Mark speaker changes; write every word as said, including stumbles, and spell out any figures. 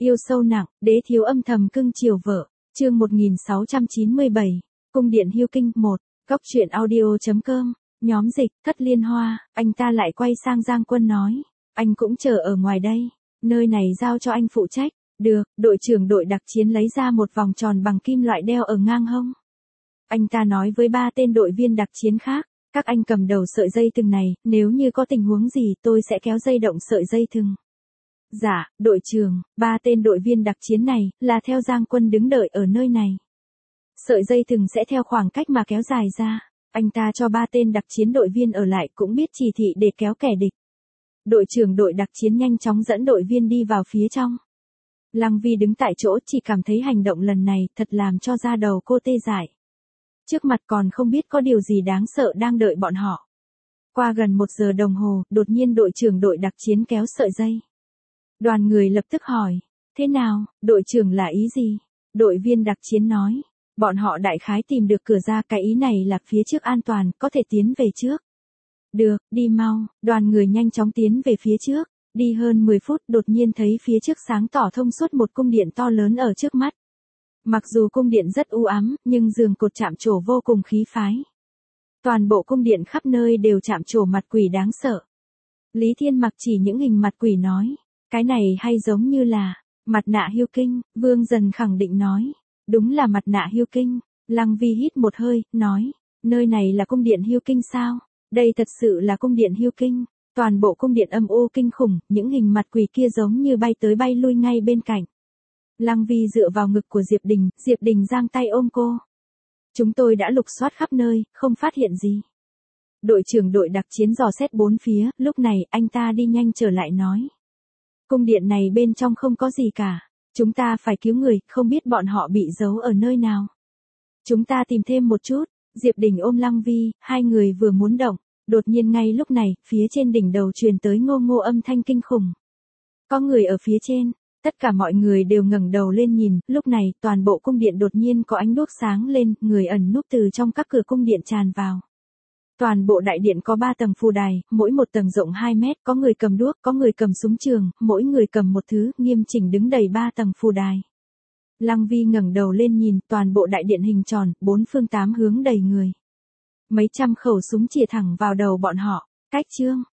Speaker 1: Yêu sâu nặng, đế thiếu âm thầm cưng chiều vợ. Chương một nghìn sáu trăm chín mươi bảy. Cung điện Hiêu Kinh một. Góc truyện audio.com. Nhóm dịch, Thất Liên Hoa. Anh ta lại quay sang Giang Quân nói. Anh cũng chờ ở ngoài đây. Nơi này giao cho anh phụ trách. Được, đội trưởng đội đặc chiến lấy ra một vòng tròn bằng kim loại đeo ở ngang hông. Anh ta nói với ba tên đội viên đặc chiến khác. Các anh cầm đầu sợi dây thừng này, nếu như có tình huống gì tôi sẽ kéo dây động sợi dây thừng. Dạ, đội trưởng, ba tên đội viên đặc chiến này, là theo Giang Quân đứng đợi ở nơi này. Sợi dây thừng sẽ theo khoảng cách mà kéo dài ra. Anh ta cho ba tên đặc chiến đội viên ở lại cũng biết chỉ thị để kéo kẻ địch. Đội trưởng đội đặc chiến nhanh chóng dẫn đội viên đi vào phía trong. Lăng Vi đứng tại chỗ chỉ cảm thấy hành động lần này thật làm cho da đầu cô tê dại. Trước mặt còn không biết có điều gì đáng sợ đang đợi bọn họ. Qua gần một giờ đồng hồ, đột nhiên đội trưởng đội đặc chiến kéo sợi dây. Đoàn người lập tức hỏi, thế nào, đội trưởng là ý gì? Đội viên đặc chiến nói, bọn họ đại khái tìm được cửa ra, cái ý này là phía trước an toàn, có thể tiến về trước. Được, đi mau, đoàn người nhanh chóng tiến về phía trước, đi hơn mười phút đột nhiên thấy phía trước sáng tỏ thông suốt một cung điện to lớn ở trước mắt. Mặc dù cung điện rất u ám, nhưng giường cột chạm trổ vô cùng khí phái. Toàn bộ cung điện khắp nơi đều chạm trổ mặt quỷ đáng sợ. Lý Thiên Mặc chỉ những hình mặt quỷ nói, cái này hay giống như là mặt nạ Hiêu Kinh. Vương Dần khẳng định nói, đúng là mặt nạ Hiêu Kinh. Lăng Vi hít một hơi, nói, nơi này là cung điện Hiêu Kinh sao? Đây thật sự là cung điện Hiêu Kinh. Toàn bộ cung điện âm u kinh khủng, những hình mặt quỷ kia giống như bay tới bay lui ngay bên cạnh. Lăng Vi dựa vào ngực của Diệp Đình, Diệp Đình giang tay ôm cô. Chúng tôi đã lục soát khắp nơi, không phát hiện gì. Đội trưởng đội đặc chiến dò xét bốn phía, lúc này anh ta đi nhanh trở lại nói. Cung điện này bên trong không có gì cả. Chúng ta phải cứu người, không biết bọn họ bị giấu ở nơi nào. Chúng ta tìm thêm một chút. Diệp Đình ôm Lăng Vi, hai người vừa muốn động. Đột nhiên ngay lúc này, phía trên đỉnh đầu truyền tới ngô ngô âm thanh kinh khủng. Có người ở phía trên. Tất cả mọi người đều ngẩng đầu lên nhìn, lúc này toàn bộ cung điện đột nhiên có ánh đuốc sáng lên, người ẩn núp từ trong các cửa cung điện tràn vào. Toàn bộ đại điện có ba tầng phù đài, mỗi một tầng rộng hai mét, có người cầm đuốc, có người cầm súng trường, mỗi người cầm một thứ, nghiêm chỉnh đứng đầy ba tầng phù đài. Lăng Vi ngẩng đầu lên nhìn, toàn bộ đại điện hình tròn, bốn phương tám hướng đầy người. Mấy trăm khẩu súng chĩa thẳng vào đầu bọn họ, cách chương.